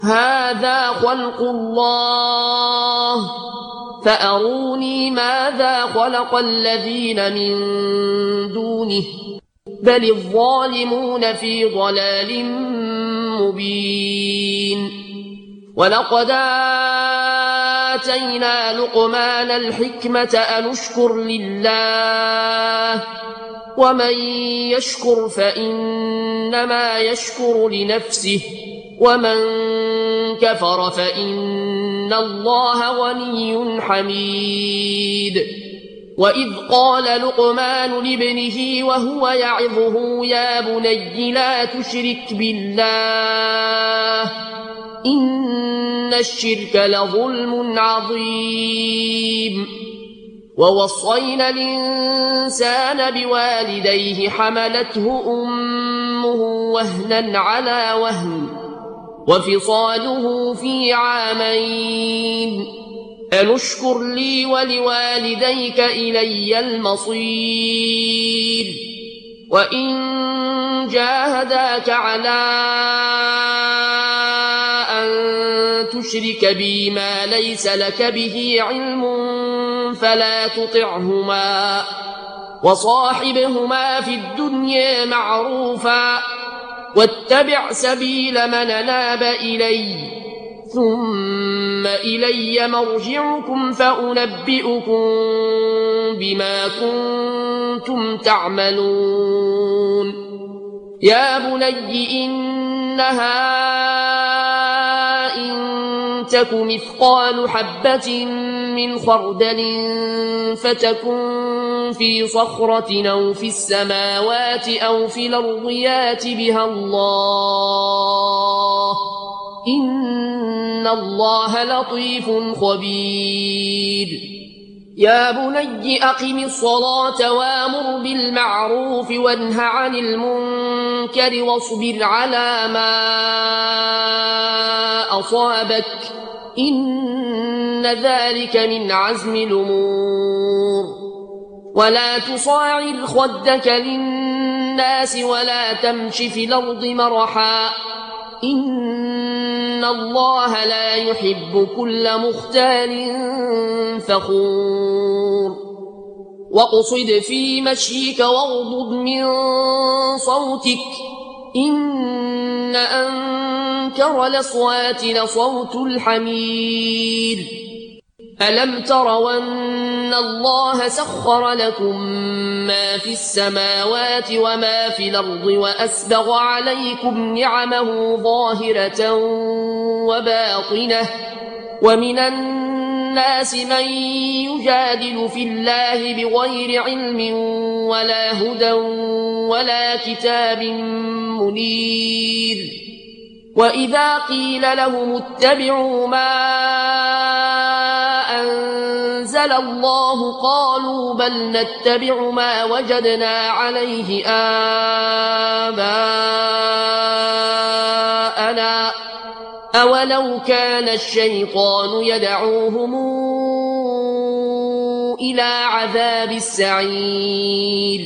هذا خلق الله فأروني ماذا خلق الذين من دونه بل الظالمون في ضلال مبين ولقد آتينا لقمان الحكمة أن اشكر لله ومن يشكر فإنما يشكر لنفسه ومن كفر فإن الله غني حميد وإذ قال لقمان لابنه وهو يعظه يا بني لا تشرك بالله إن الشرك لظلم عظيم ووصينا الإنسان بوالديه حملته أمه وهنا على وهن وفصاله في عامين أن اشكر لي ولوالديك إلي المصير وإن جاهداك على أن تشرك بي ما ليس لك به علم فلا تطعهما وصاحبهما في الدنيا معروفا واتبع سبيل من أناب إلي ثم إلي مرجعكم فأنبئكم بما كنتم تعملون يا بني إنها إن تك مثقال حبة من خردل فتكن في صخرة أو في السماوات أو في الأرض يات بها الله إن الله لطيف خبير يا بني أقم الصلاة وامر بالمعروف وانه عن المنكر واصبر على ما أصابك إن ذلك من عزم الأمور ولا تصاعر خدك للناس ولا تمش في الأرض مرحا إن الله لا يحب كل مختال فخور واقصد في مشيك واغضض من صوتك إن أنكر الأصوات لصوت الحمير ألم تروا أن الله سخر لكم ما في السماوات وما في الأرض وأسبغ عليكم نعمه ظاهرة وباطنة ومن الناس من يجادل في الله بغير علم ولا هدى ولا كتاب منير وإذا قيل لهم اتبعوا ما أنزل الله قالوا بل نتبع ما وجدنا عليه آباءنا أولو كان الشيطان يدعوهم إلى عذاب السعير